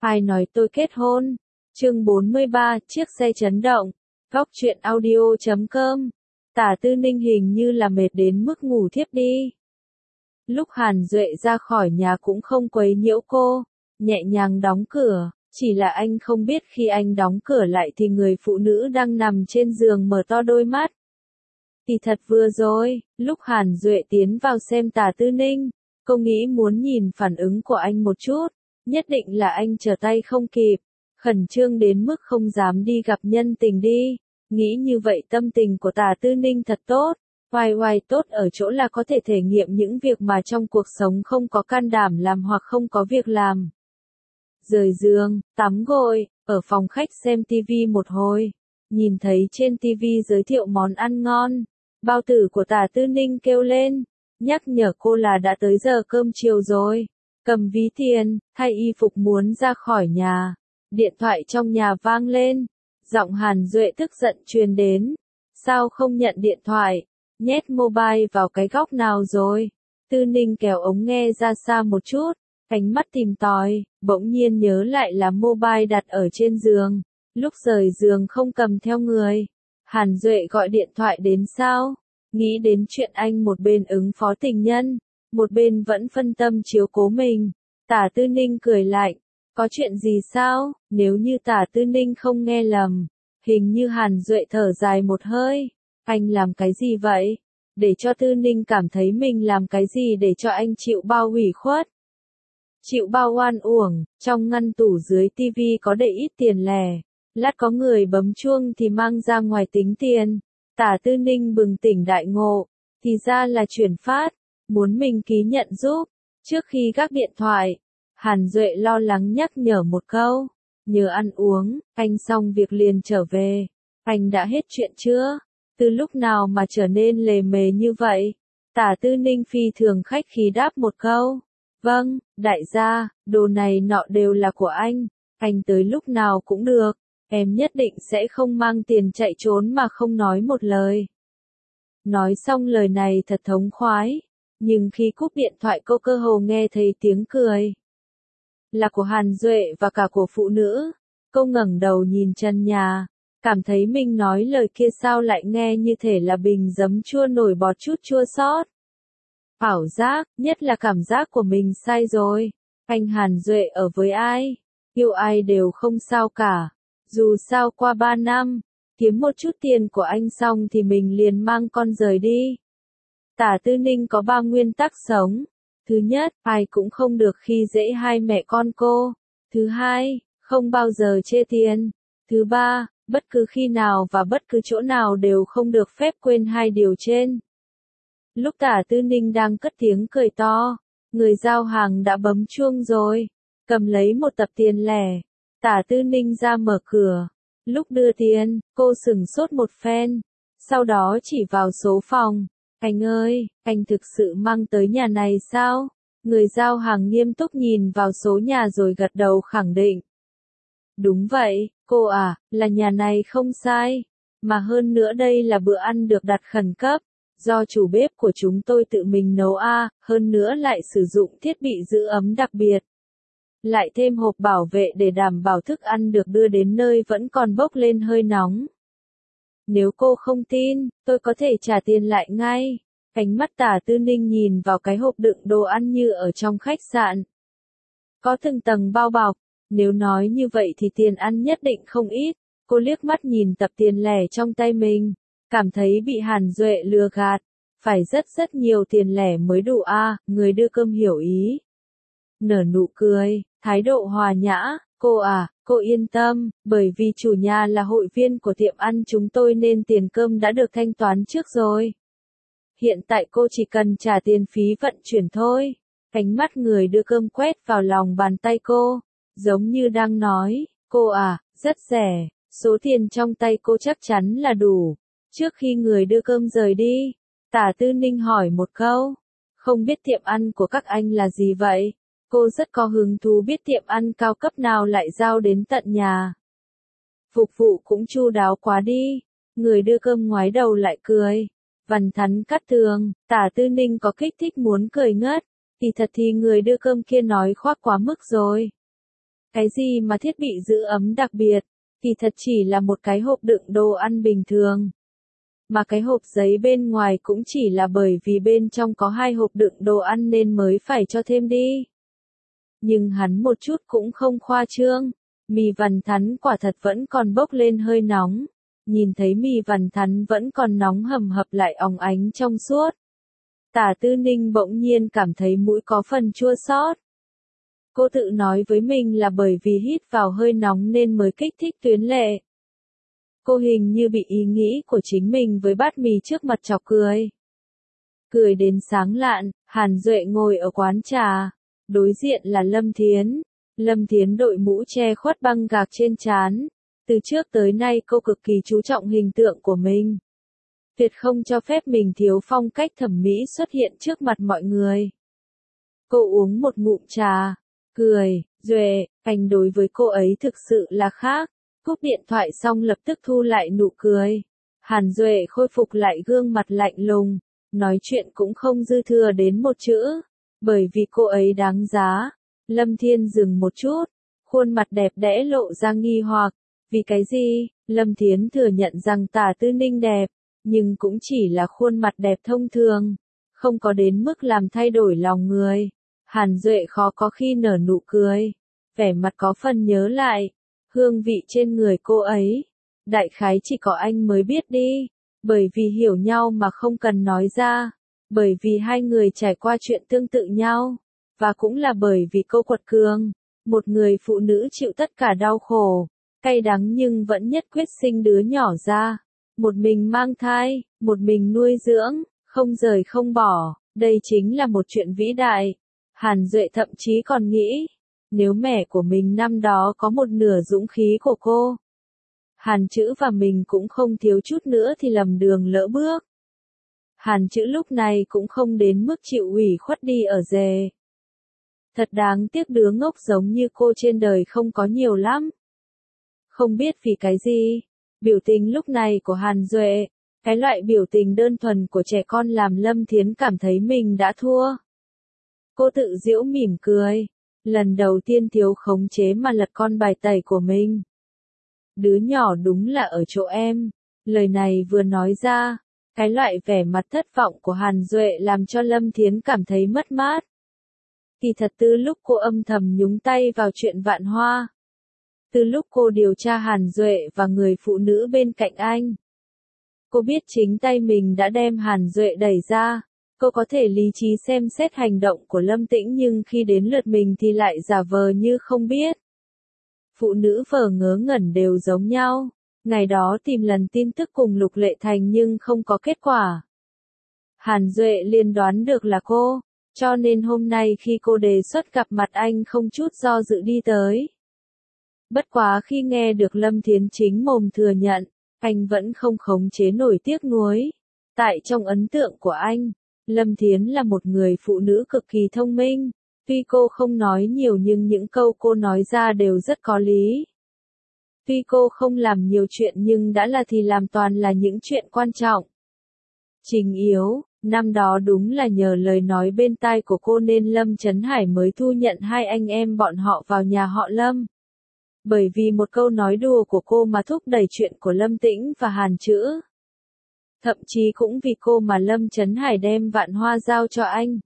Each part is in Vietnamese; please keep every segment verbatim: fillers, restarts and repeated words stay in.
Ai nói tôi kết hôn? Chương bốn mươi ba, chiếc xe chấn động. Góc truyện audio chấm com. Tả Tư Ninh hình như là mệt đến mức ngủ thiếp đi. Lúc Hàn Duệ ra khỏi nhà cũng không quấy nhiễu cô, nhẹ nhàng đóng cửa, chỉ là anh không biết khi anh đóng cửa lại thì người phụ nữ đang nằm trên giường mở to đôi mắt. Thì thật vừa rồi, lúc Hàn Duệ tiến vào xem Tả Tư Ninh, cô nghĩ muốn nhìn phản ứng của anh một chút, nhất định là anh trở tay không kịp, khẩn trương đến mức không dám đi gặp nhân tình đi, nghĩ như vậy tâm tình của Tả Tư Ninh thật tốt. Oai oai tốt ở chỗ là có thể thể nghiệm những việc mà trong cuộc sống không có can đảm làm hoặc không có việc làm. Rời giường, tắm gội, ở phòng khách xem tivi một hồi, nhìn thấy trên tivi giới thiệu món ăn ngon, bao tử của Tả Tư Ninh kêu lên, nhắc nhở cô là đã tới giờ cơm chiều rồi, cầm ví tiền, thay y phục muốn ra khỏi nhà, điện thoại trong nhà vang lên, giọng Hàn Duệ tức giận truyền đến, sao không nhận điện thoại? Nhét mobile vào cái góc nào rồi? Tư Ninh kéo ống nghe ra xa một chút, ánh mắt tìm tòi, bỗng nhiên nhớ lại là mobile đặt ở trên giường, lúc rời giường không cầm theo người. Hàn Duệ gọi điện thoại đến sao? Nghĩ đến chuyện anh một bên ứng phó tình nhân, một bên vẫn phân tâm chiếu cố mình. Tả Tư Ninh cười lạnh, có chuyện gì sao? Nếu như Tả Tư Ninh không nghe lầm, hình như Hàn Duệ thở dài một hơi. Anh làm cái gì vậy? Để cho Tư Ninh cảm thấy mình làm cái gì để cho anh chịu bao ủy khuất? Chịu bao oan uổng, trong ngăn tủ dưới tivi có để ít tiền lẻ. Lát có người bấm chuông thì mang ra ngoài tính tiền. Tả Tư Ninh bừng tỉnh đại ngộ, thì ra là chuyển phát, muốn mình ký nhận giúp. Trước khi gác điện thoại, Hàn Duệ lo lắng nhắc nhở một câu. Nhớ ăn uống, anh xong việc liền trở về. Anh đã hết chuyện chưa? Từ lúc nào mà trở nên lề mề như vậy? Tả Tư Ninh phi thường khách khí đáp một câu. Vâng, đại gia, đồ này nọ đều là của anh. Anh tới lúc nào cũng được. Em nhất định sẽ không mang tiền chạy trốn mà không nói một lời. Nói xong lời này thật thống khoái. Nhưng khi cúp điện thoại cô cơ hồ nghe thấy tiếng cười. Là của Hàn Duệ và cả của phụ nữ. Cô ngẩng đầu nhìn trần nhà. Cảm thấy mình nói lời kia sao lại nghe như thể là bình giấm chua nổi bọt chút chua xót. Ảo giác, nhất là cảm giác của mình sai rồi. Anh Hàn Duệ ở với ai? Yêu ai đều không sao cả. Dù sao qua ba năm, kiếm một chút tiền của anh xong thì mình liền mang con rời đi. Tả Tư Ninh có ba nguyên tắc sống. Thứ nhất, ai cũng không được khi dễ hai mẹ con cô. Thứ hai, không bao giờ chê tiền. Thứ ba, bất cứ khi nào và bất cứ chỗ nào đều không được phép quên hai điều trên. Lúc Tả Tư Ninh đang cất tiếng cười to, người giao hàng đã bấm chuông rồi, cầm lấy một tập tiền lẻ. Tả Tư Ninh ra mở cửa. Lúc đưa tiền, cô sửng sốt một phen, sau đó chỉ vào số phòng. Anh ơi, anh thực sự mang tới nhà này sao? Người giao hàng nghiêm túc nhìn vào số nhà rồi gật đầu khẳng định. Đúng vậy, cô à, là nhà này không sai. Mà hơn nữa đây là bữa ăn được đặt khẩn cấp, do chủ bếp của chúng tôi tự mình nấu a, hơn nữa lại sử dụng thiết bị giữ ấm đặc biệt. Lại thêm hộp bảo vệ để đảm bảo thức ăn được đưa đến nơi vẫn còn bốc lên hơi nóng. Nếu cô không tin, tôi có thể trả tiền lại ngay. Ánh mắt Tả Tư Ninh nhìn vào cái hộp đựng đồ ăn như ở trong khách sạn. Có từng tầng bao bọc, nếu nói như vậy thì tiền ăn nhất định không ít. Cô liếc mắt nhìn tập tiền lẻ trong tay mình, cảm thấy bị Hàn Duệ lừa gạt. Phải rất rất nhiều tiền lẻ mới đủ a, à, người đưa cơm hiểu ý. Nở nụ cười, thái độ hòa nhã, cô à, cô yên tâm, bởi vì chủ nhà là hội viên của tiệm ăn chúng tôi nên tiền cơm đã được thanh toán trước rồi. Hiện tại cô chỉ cần trả tiền phí vận chuyển thôi. Ánh mắt người đưa cơm quét vào lòng bàn tay cô, giống như đang nói, cô à, rất rẻ, số tiền trong tay cô chắc chắn là đủ. Trước khi người đưa cơm rời đi, Tả Tư Ninh hỏi một câu, không biết tiệm ăn của các anh là gì vậy? Cô rất có hứng thú biết tiệm ăn cao cấp nào lại giao đến tận nhà. Phục vụ cũng chu đáo quá đi. Người đưa cơm ngoái đầu lại cười. Vằn thắn cắt tường, Tả Tư Ninh có kích thích muốn cười ngất. Thì thật thì người đưa cơm kia nói khoác quá mức rồi. Cái gì mà thiết bị giữ ấm đặc biệt, kỳ thật chỉ là một cái hộp đựng đồ ăn bình thường. Mà cái hộp giấy bên ngoài cũng chỉ là bởi vì bên trong có hai hộp đựng đồ ăn nên mới phải cho thêm đi. Nhưng hắn một chút cũng không khoa trương, mì vằn thắn quả thật vẫn còn bốc lên hơi nóng. Nhìn thấy mì vằn thắn vẫn còn nóng hầm hập lại óng ánh trong suốt. Tả Tư Ninh bỗng nhiên cảm thấy mũi có phần chua xót. Cô tự nói với mình là bởi vì hít vào hơi nóng nên mới kích thích tuyến lệ. Cô hình như bị ý nghĩ của chính mình với bát mì trước mặt chọc cười. Cười đến sáng lạn, Hàn Duệ ngồi ở quán trà. Đối diện là Lâm Thiến. Lâm Thiến đội mũ che khuất băng gạc trên trán. Từ trước tới nay cô cực kỳ chú trọng hình tượng của mình. Tuyệt không cho phép mình thiếu phong cách thẩm mỹ xuất hiện trước mặt mọi người. Cô uống một ngụm trà, cười, Duệ, anh đối với cô ấy thực sự là khác. Cúp điện thoại xong lập tức thu lại nụ cười. Hàn Duệ khôi phục lại gương mặt lạnh lùng, nói chuyện cũng không dư thừa đến một chữ, bởi vì cô ấy đáng giá. Lâm Thiên dừng một chút, khuôn mặt đẹp đẽ lộ ra nghi hoặc, vì cái gì? Lâm Thiến thừa nhận rằng Tả Tư Ninh đẹp, nhưng cũng chỉ là khuôn mặt đẹp thông thường, không có đến mức làm thay đổi lòng người. Hàn Duệ khó có khi nở nụ cười, vẻ mặt có phần nhớ lại, hương vị trên người cô ấy, đại khái chỉ có anh mới biết đi, bởi vì hiểu nhau mà không cần nói ra, bởi vì hai người trải qua chuyện tương tự nhau, và cũng là bởi vì cô quật cường, một người phụ nữ chịu tất cả đau khổ, cay đắng nhưng vẫn nhất quyết sinh đứa nhỏ ra, một mình mang thai, một mình nuôi dưỡng, không rời không bỏ, đây chính là một chuyện vĩ đại. Hàn Duệ thậm chí còn nghĩ, nếu mẹ của mình năm đó có một nửa dũng khí của cô, Hàn Chữ và mình cũng không thiếu chút nữa thì lầm đường lỡ bước. Hàn Chữ lúc này cũng không đến mức chịu ủy khuất đi ở rề. Thật đáng tiếc đứa ngốc giống như cô trên đời không có nhiều lắm. Không biết vì cái gì, biểu tình lúc này của Hàn Duệ, cái loại biểu tình đơn thuần của trẻ con làm Lâm Thiến cảm thấy mình đã thua. Cô tự giễu mỉm cười, lần đầu tiên thiếu khống chế mà lật con bài tẩy của mình. Đứa nhỏ đúng là ở chỗ em, lời này vừa nói ra, cái loại vẻ mặt thất vọng của Hàn Duệ làm cho Lâm Thiến cảm thấy mất mát. Kỳ thật từ lúc cô âm thầm nhúng tay vào chuyện Vạn Hoa, từ lúc cô điều tra Hàn Duệ và người phụ nữ bên cạnh anh, cô biết chính tay mình đã đem Hàn Duệ đẩy ra. Cô có thể lý trí xem xét hành động của Lâm Tĩnh nhưng khi đến lượt mình thì lại giả vờ như không biết. Phụ nữ vờ ngớ ngẩn đều giống nhau. Ngày đó tìm lần tin tức cùng Lục Lệ Thành nhưng không có kết quả. Hàn Duệ liền đoán được là cô, cho nên hôm nay khi cô đề xuất gặp mặt anh không chút do dự đi tới. Bất quá khi nghe được Lâm Thiến chính mồm thừa nhận, anh vẫn không khống chế nổi tiếc nuối. Tại trong ấn tượng của anh, Lâm Thiến là một người phụ nữ cực kỳ thông minh, tuy cô không nói nhiều nhưng những câu cô nói ra đều rất có lý. Tuy cô không làm nhiều chuyện nhưng đã là thì làm toàn là những chuyện quan trọng. Trình Yếu, năm đó đúng là nhờ lời nói bên tai của cô nên Lâm Chấn Hải mới thu nhận hai anh em bọn họ vào nhà họ Lâm. Bởi vì một câu nói đùa của cô mà thúc đẩy chuyện của Lâm Tĩnh và Hàn Chữ. Thậm chí cũng vì cô mà Lâm Chấn Hải đem Vạn Hoa giao cho anh.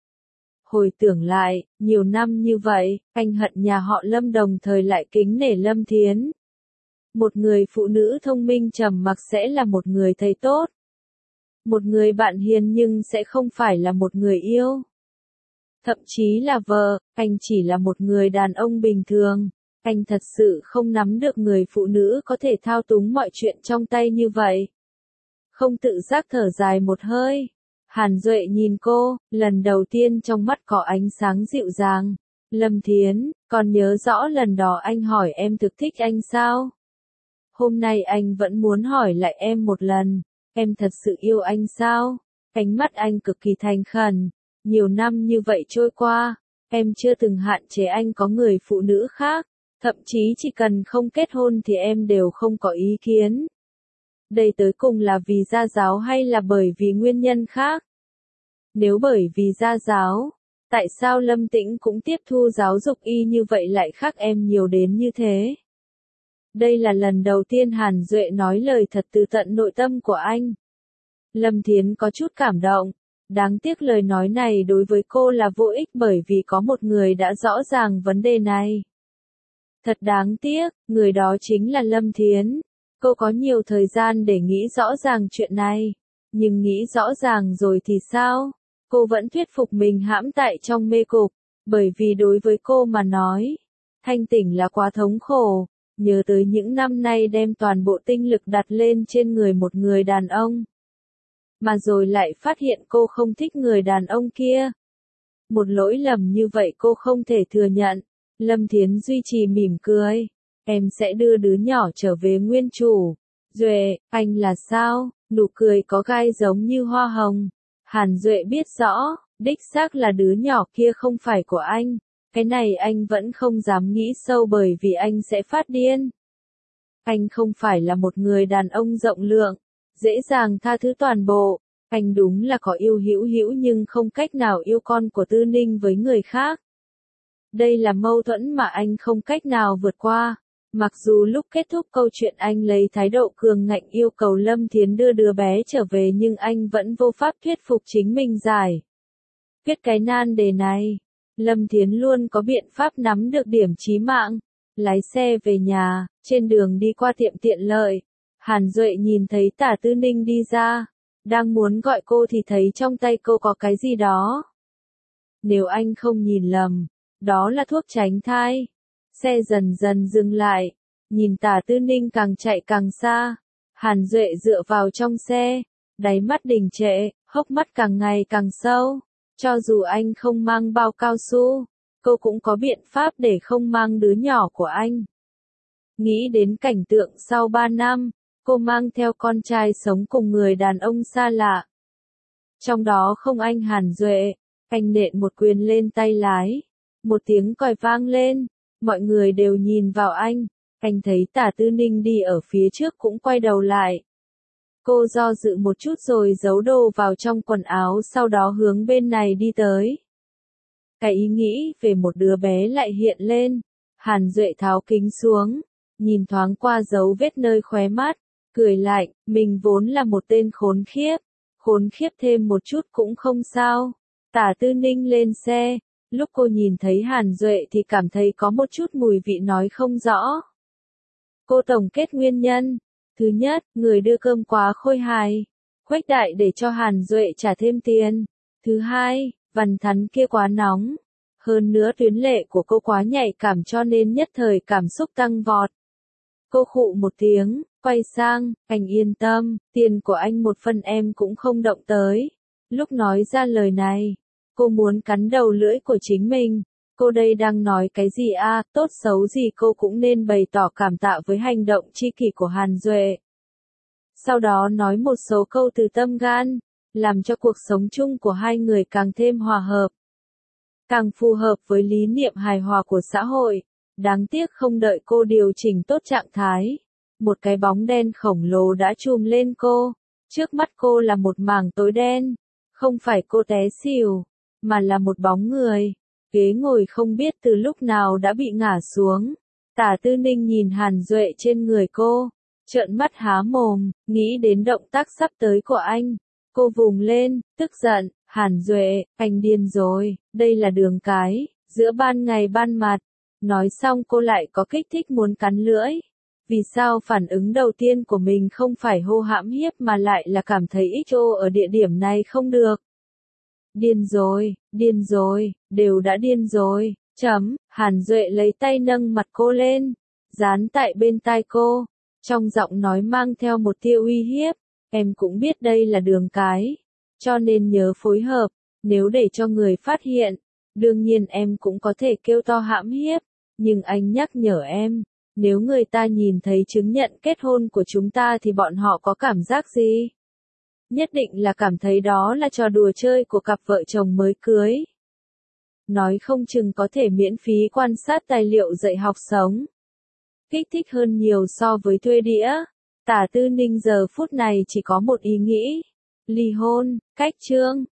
Hồi tưởng lại, nhiều năm như vậy, anh hận nhà họ Lâm đồng thời lại kính nể Lâm Thiến. Một người phụ nữ thông minh trầm mặc sẽ là một người thầy tốt. Một người bạn hiền nhưng sẽ không phải là một người yêu. Thậm chí là vợ, anh chỉ là một người đàn ông bình thường. Anh thật sự không nắm được người phụ nữ có thể thao túng mọi chuyện trong tay như vậy. Không tự giác thở dài một hơi. Hàn Duệ nhìn cô, lần đầu tiên trong mắt có ánh sáng dịu dàng. Lâm Thiến, còn nhớ rõ lần đó anh hỏi em thực thích anh sao? Hôm nay anh vẫn muốn hỏi lại em một lần, em thật sự yêu anh sao? Ánh mắt anh cực kỳ thành khẩn. Nhiều năm như vậy trôi qua, em chưa từng hạn chế anh có người phụ nữ khác. Thậm chí chỉ cần không kết hôn thì em đều không có ý kiến. Đây tới cùng là vì gia giáo hay là bởi vì nguyên nhân khác? Nếu bởi vì gia giáo, Tại sao Lâm Tĩnh cũng tiếp thu giáo dục y như vậy lại khác em nhiều đến như thế? Đây là lần đầu tiên Hàn Duệ nói lời thật từ tận nội tâm của anh. Lâm Thiến có chút cảm động. Đáng tiếc lời nói này đối với cô là vô ích bởi vì có một người đã rõ ràng vấn đề này. Thật đáng tiếc, người đó chính là Lâm Thiến. Cô có nhiều thời gian để nghĩ rõ ràng chuyện này. Nhưng nghĩ rõ ràng rồi thì sao? Cô vẫn thuyết phục mình hãm tại trong mê cục. Bởi vì đối với cô mà nói, thanh tỉnh là quá thống khổ. Nhớ tới những năm nay đem toàn bộ tinh lực đặt lên trên người một người đàn ông. Mà rồi lại phát hiện cô không thích người đàn ông kia. Một lỗi lầm như vậy cô không thể thừa nhận. Lâm Thiến duy trì mỉm cười. Em sẽ đưa đứa nhỏ trở về nguyên chủ. Duệ, anh là sao? Nụ cười có gai giống như hoa hồng. Hàn Duệ biết rõ, đích xác là đứa nhỏ kia không phải của anh. Cái này anh vẫn không dám nghĩ sâu bởi vì anh sẽ phát điên. Anh không phải là một người đàn ông rộng lượng, dễ dàng tha thứ toàn bộ. Anh đúng là có yêu hữu hữu nhưng không cách nào yêu con của Tư Ninh với người khác. Đây là mâu thuẫn mà anh không cách nào vượt qua. Mặc dù lúc kết thúc câu chuyện anh lấy thái độ cường ngạnh yêu cầu Lâm Thiến đưa đứa bé trở về nhưng anh vẫn vô pháp thuyết phục chính mình giải quyết cái nan đề này. Lâm Thiến luôn có biện pháp nắm được điểm chí mạng. Lái xe về nhà, trên đường đi qua tiệm tiện lợi. Hàn Duệ nhìn thấy Tả Tư Ninh đi ra. Đang muốn gọi cô thì thấy trong tay cô có cái gì đó. Nếu anh không nhìn lầm, đó là thuốc tránh thai. Xe dần dần dừng lại. Nhìn Tả Tư Ninh càng chạy càng xa. Hàn Duệ dựa vào trong xe. Đáy mắt đình trệ, hốc mắt càng ngày càng sâu. Cho dù anh không mang bao cao su, cô cũng có biện pháp để không mang đứa nhỏ của anh. Nghĩ đến cảnh tượng sau ba năm, cô mang theo con trai sống cùng người đàn ông xa lạ. Trong đó không anh Hàn Duệ, anh nện một quyền lên tay lái. Một tiếng còi vang lên, mọi người đều nhìn vào anh. Anh thấy Tả Tư Ninh đi ở phía trước cũng quay đầu lại. Cô do dự một chút rồi giấu đồ vào trong quần áo sau đó hướng bên này đi tới. Cái ý nghĩ về một đứa bé lại hiện lên. Hàn Duệ tháo kính xuống, nhìn thoáng qua dấu vết nơi khóe mắt, cười lạnh, mình vốn là một tên khốn khiếp. Khốn khiếp thêm một chút cũng không sao. Tả Tư Ninh lên xe, lúc cô nhìn thấy Hàn Duệ thì cảm thấy có một chút mùi vị nói không rõ. Cô tổng kết nguyên nhân. Thứ nhất, người đưa cơm quá khôi hài. Khuếch đại để cho Hàn Duệ trả thêm tiền. Thứ hai, Văn Thắn kia quá nóng. Hơn nữa tuyến lệ của cô quá nhạy cảm cho nên nhất thời cảm xúc tăng vọt. Cô khụ một tiếng, quay sang, anh yên tâm, tiền của anh một phần em cũng không động tới. Lúc nói ra lời này, cô muốn cắn đầu lưỡi của chính mình. Cô đây đang nói cái gì a? À, tốt xấu gì cô cũng nên bày tỏ cảm tạ với hành động chi kỷ của Hàn Duệ. Sau đó nói một số câu từ tâm gan, làm cho cuộc sống chung của hai người càng thêm hòa hợp. Càng phù hợp với lý niệm hài hòa của xã hội. Đáng tiếc không đợi cô điều chỉnh tốt trạng thái. Một cái bóng đen khổng lồ đã chùm lên cô. Trước mắt cô là một mảng tối đen. Không phải cô té xỉu, mà là một bóng người. Ghế ngồi không biết từ lúc nào đã bị ngả xuống. Tả Tư Ninh nhìn Hàn Duệ trên người cô, trợn mắt há mồm, nghĩ đến động tác sắp tới của anh. Cô vùng lên, tức giận, Hàn Duệ, anh điên rồi, đây là đường cái, giữa ban ngày ban mặt. Nói xong cô lại có kích thích muốn cắn lưỡi. Vì sao phản ứng đầu tiên của mình không phải hô hãm hiếp mà lại là cảm thấy ích ô ở địa điểm này không được. Điên rồi, điên rồi, đều đã điên rồi, chấm, Hàn Duệ lấy tay nâng mặt cô lên, dán tại bên tai cô, trong giọng nói mang theo một tia uy hiếp, em cũng biết đây là đường cái, cho nên nhớ phối hợp, nếu để cho người phát hiện, đương nhiên em cũng có thể kêu to hãm hiếp, nhưng anh nhắc nhở em, nếu người ta nhìn thấy chứng nhận kết hôn của chúng ta thì bọn họ có cảm giác gì? Nhất định là cảm thấy đó là trò đùa chơi của cặp vợ chồng mới cưới. Nói không chừng có thể miễn phí quan sát tài liệu dạy học sống. Kích thích hơn nhiều so với thuê đĩa. Tả Tư Ninh giờ phút này chỉ có một ý nghĩ. Ly hôn, cách chương.